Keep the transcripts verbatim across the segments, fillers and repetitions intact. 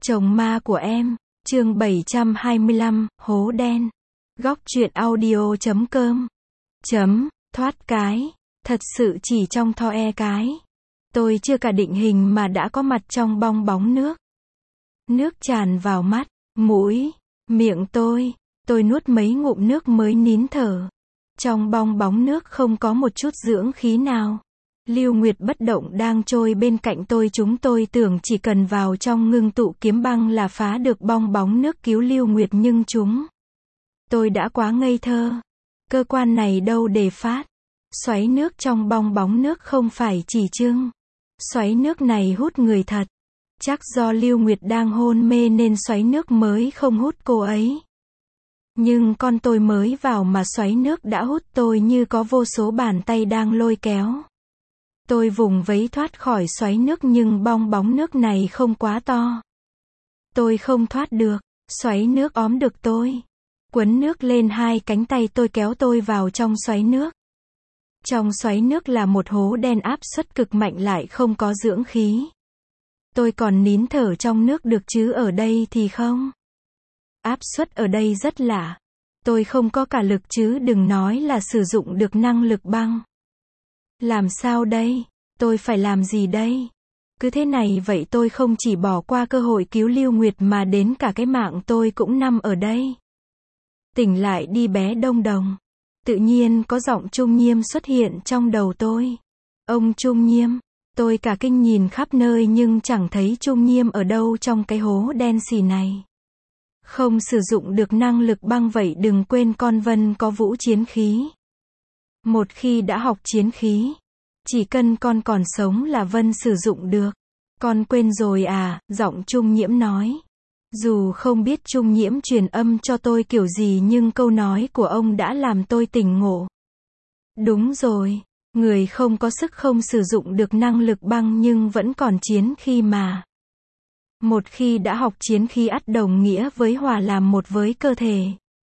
Chồng ma của em, chương bảy trăm hai mươi lăm, hố đen. Góc truyện audio chấm com. Chấm, thoát cái. Thật sự chỉ trong tho e cái. Tôi chưa cả định hình mà đã có mặt trong bong bóng nước. Nước tràn vào mắt, mũi, miệng tôi. Tôi nuốt mấy ngụm nước mới nín thở. Trong bong bóng nước không có một chút dưỡng khí nào. Lưu Nguyệt bất động đang trôi bên cạnh tôi. Chúng tôi tưởng chỉ cần vào trong ngưng tụ kiếm băng là phá được bong bóng nước cứu Lưu Nguyệt, nhưng chúng tôi đã quá ngây thơ. Cơ quan này đâu để phát. Xoáy nước trong bong bóng nước không phải chỉ trưng. Xoáy nước này hút người thật. Chắc do Lưu Nguyệt đang hôn mê nên xoáy nước mới không hút cô ấy. Nhưng con tôi mới vào mà xoáy nước đã hút tôi như có vô số bàn tay đang lôi kéo. Tôi vùng vẫy thoát khỏi xoáy nước nhưng bong bóng nước này không quá to. Tôi không thoát được. Xoáy nước óm được tôi. Quấn nước lên hai cánh tay tôi, kéo tôi vào trong xoáy nước. Trong xoáy nước là một hố đen áp suất cực mạnh lại không có dưỡng khí. Tôi còn nín thở trong nước được chứ ở đây thì không. Áp suất ở đây rất lạ. Tôi không có cả lực chứ đừng nói là sử dụng được năng lực băng. Làm sao đây? Tôi phải làm gì đây? Cứ thế này vậy tôi không chỉ bỏ qua cơ hội cứu Lưu Nguyệt mà đến cả cái mạng tôi cũng nằm ở đây. Tỉnh lại đi bé Đông Đồng. Tự nhiên có giọng Trung Nhiêm xuất hiện trong đầu tôi. Ông Trung Nhiêm. Tôi cả kinh nhìn khắp nơi nhưng chẳng thấy Trung Nhiêm ở đâu trong cái hố đen xì này. Không sử dụng được năng lực băng vậy đừng quên con Vân có vũ chiến khí. Một khi đã học chiến khí, chỉ cần con còn sống là Vân sử dụng được. Con quên rồi à, giọng Trung Nhiễm nói. Dù không biết Trung Nhiễm truyền âm cho tôi kiểu gì nhưng câu nói của ông đã làm tôi tỉnh ngộ. Đúng rồi, người không có sức không sử dụng được năng lực băng nhưng vẫn còn chiến khí mà. Một khi đã học chiến khí ắt đồng nghĩa với hòa làm một với cơ thể.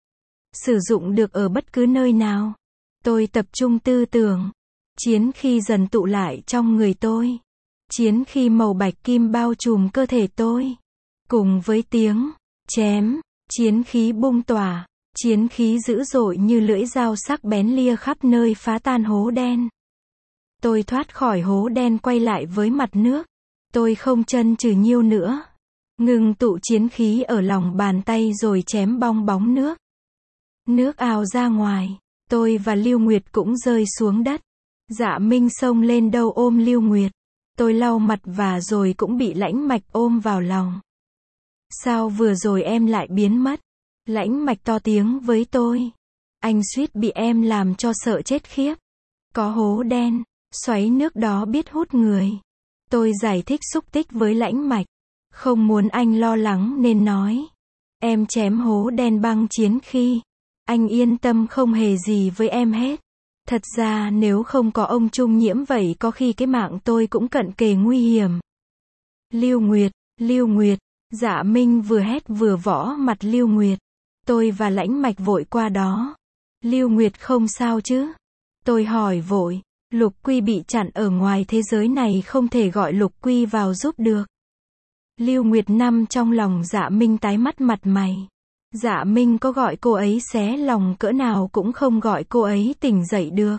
Sử dụng được ở bất cứ nơi nào. Tôi tập trung tư tưởng. Chiến khí dần tụ lại trong người tôi. Chiến khí màu bạch kim bao trùm cơ thể tôi. Cùng với tiếng chém, chiến khí bung tỏa. Chiến khí dữ dội như lưỡi dao sắc bén lia khắp nơi phá tan hố đen. Tôi thoát khỏi hố đen quay lại với mặt nước. Tôi không chần chừ nhiêu nữa. Ngừng tụ chiến khí ở lòng bàn tay rồi chém bong bóng nước. Nước ào ra ngoài. Tôi và Lưu Nguyệt cũng rơi xuống đất. Dạ Minh xông lên đâu ôm Lưu Nguyệt. Tôi lau mặt và rồi cũng bị Lãnh Mạch ôm vào lòng. Sao vừa rồi em lại biến mất? Lãnh Mạch to tiếng với tôi. Anh suýt bị em làm cho sợ chết khiếp. Có hố đen, xoáy nước đó biết hút người. Tôi giải thích xúc tích với Lãnh Mạch. Không muốn anh lo lắng nên nói. Em chém hố đen băng chiến khí. Anh yên tâm không hề gì với em hết. Thật ra nếu không có ông Trung Nhiễm vậy có khi cái mạng tôi cũng cận kề nguy hiểm. Lưu Nguyệt, Lưu Nguyệt. Dạ Minh vừa hét vừa võ mặt Lưu Nguyệt. Tôi và Lãnh Mạch vội qua đó. Lưu Nguyệt không sao chứ? Tôi hỏi vội. Lục Quy bị chặn ở ngoài thế giới này không thể gọi Lục Quy vào giúp được. Lưu Nguyệt nằm trong lòng Dạ Minh tái mắt mặt mày. Dạ Minh có gọi cô ấy xé lòng cỡ nào cũng không gọi cô ấy tỉnh dậy được.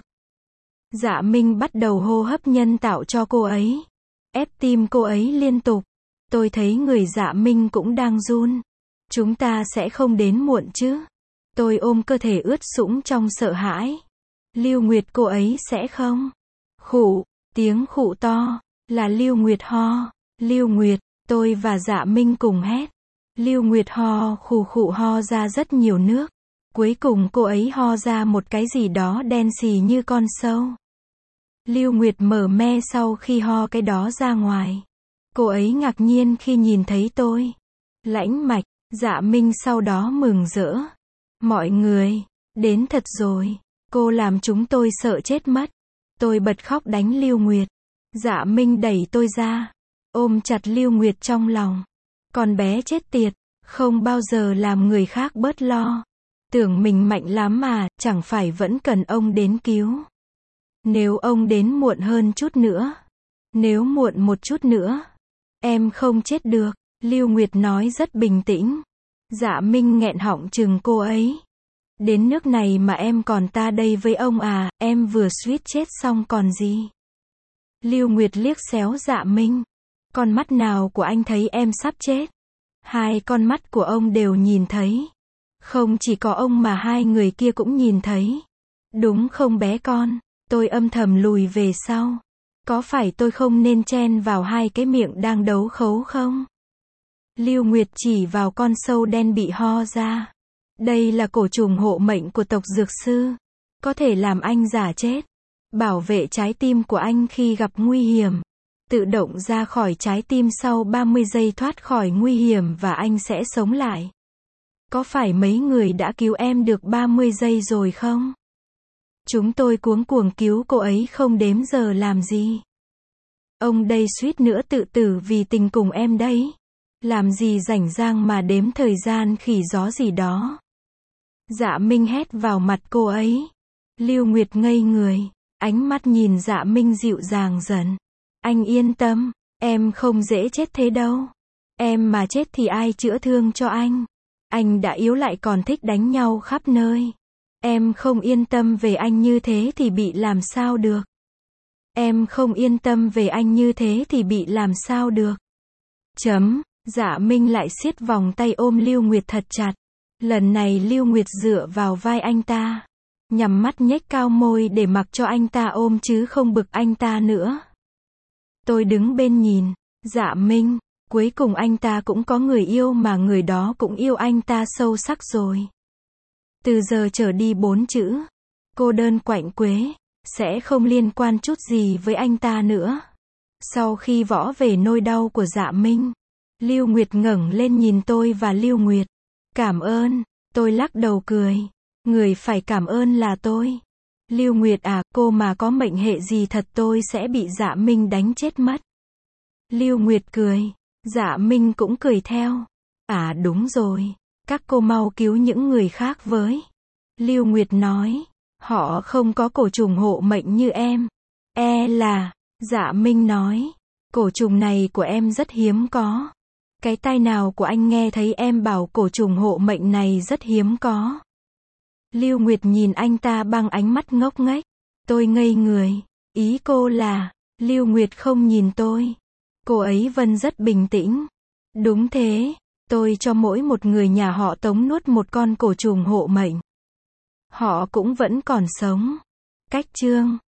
Dạ Minh bắt đầu hô hấp nhân tạo cho cô ấy. Ép tim cô ấy liên tục. Tôi thấy người Dạ Minh cũng đang run. Chúng ta sẽ không đến muộn chứ? Tôi ôm cơ thể ướt sũng trong sợ hãi. Lưu Nguyệt cô ấy sẽ không? Khụ, tiếng khụ to, là Lưu Nguyệt ho. Lưu Nguyệt, tôi và Dạ Minh cùng hét. Lưu Nguyệt ho khù khụ ho ra rất nhiều nước. Cuối cùng cô ấy ho ra một cái gì đó đen xì như con sâu. Lưu Nguyệt mở me sau khi ho cái đó ra ngoài. Cô ấy ngạc nhiên khi nhìn thấy tôi. Lãnh Mạch, Dạ Minh sau đó mừng rỡ. Mọi người, đến thật rồi. Cô làm chúng tôi sợ chết mất. Tôi bật khóc đánh Lưu Nguyệt. Dạ Minh đẩy tôi ra. Ôm chặt Lưu Nguyệt trong lòng. Con bé chết tiệt. Không bao giờ làm người khác bớt lo. Tưởng mình mạnh lắm mà, chẳng phải vẫn cần ông đến cứu. Nếu ông đến muộn hơn chút nữa. Nếu muộn một chút nữa. Em không chết được. Lưu Nguyệt nói rất bình tĩnh. Dạ Minh nghẹn họng chừng cô ấy. Đến nước này mà em còn ta đây với ông à, em vừa suýt chết xong còn gì. Lưu Nguyệt liếc xéo Dạ Minh. Con mắt nào của anh thấy em sắp chết? Hai con mắt của ông đều nhìn thấy. Không chỉ có ông mà hai người kia cũng nhìn thấy. Đúng không bé con? Tôi âm thầm lùi về sau. Có phải tôi không nên chen vào hai cái miệng đang đấu khấu không? Lưu Nguyệt chỉ vào con sâu đen bị ho ra. Đây là cổ trùng hộ mệnh của tộc dược sư. Có thể làm anh giả chết. Bảo vệ trái tim của anh khi gặp nguy hiểm. Tự động ra khỏi trái tim sau ba mươi giây thoát khỏi nguy hiểm và anh sẽ sống lại. Có phải mấy người đã cứu em được ba mươi giây rồi không? Chúng tôi cuống cuồng cứu cô ấy không đếm giờ làm gì. Ông đây suýt nữa tự tử vì tình cùng em đấy. Làm gì rảnh rang mà đếm thời gian khỉ gió gì đó. Dạ Minh hét vào mặt cô ấy. Lưu Nguyệt ngây người. Ánh mắt nhìn Dạ Minh dịu dàng dần. Anh yên tâm, em không dễ chết thế đâu. Em mà chết thì ai chữa thương cho anh. Anh đã yếu lại còn thích đánh nhau khắp nơi. Em không yên tâm về anh như thế thì bị làm sao được. Em không yên tâm về anh như thế thì bị làm sao được. Chấm, Dạ Minh lại siết vòng tay ôm Lưu Nguyệt thật chặt. Lần này Lưu Nguyệt dựa vào vai anh ta. Nhắm mắt nhếch cao môi để mặc cho anh ta ôm chứ không bực anh ta nữa. Tôi đứng bên nhìn. Dạ Minh, cuối cùng anh ta cũng có người yêu mà người đó cũng yêu anh ta sâu sắc rồi. Từ giờ trở đi bốn chữ. Cô đơn quạnh quế. Sẽ không liên quan chút gì với anh ta nữa. Sau khi võ về nỗi đau của Dạ Minh. Lưu Nguyệt ngẩng lên nhìn tôi và Lưu Nguyệt. Cảm ơn. Tôi lắc đầu cười. Người phải cảm ơn là tôi. Lưu Nguyệt à, cô mà có mệnh hệ gì thật tôi sẽ bị Dạ Minh đánh chết mất. Lưu Nguyệt cười. Dạ Minh cũng cười theo. À đúng rồi. Các cô mau cứu những người khác với. Lưu Nguyệt nói. Họ không có cổ trùng hộ mệnh như em. E là. Dạ Minh nói. Cổ trùng này của em rất hiếm có. Cái tai nào của anh nghe thấy em bảo cổ trùng hộ mệnh này rất hiếm có. Lưu Nguyệt nhìn anh ta bằng ánh mắt ngốc nghếch. Tôi ngây người. Ý cô là, Lưu Nguyệt không nhìn tôi. Cô ấy vẫn rất bình tĩnh. Đúng thế, tôi cho mỗi một người nhà họ Tống nuốt một con cổ trùng hộ mệnh. Họ cũng vẫn còn sống. Cách chương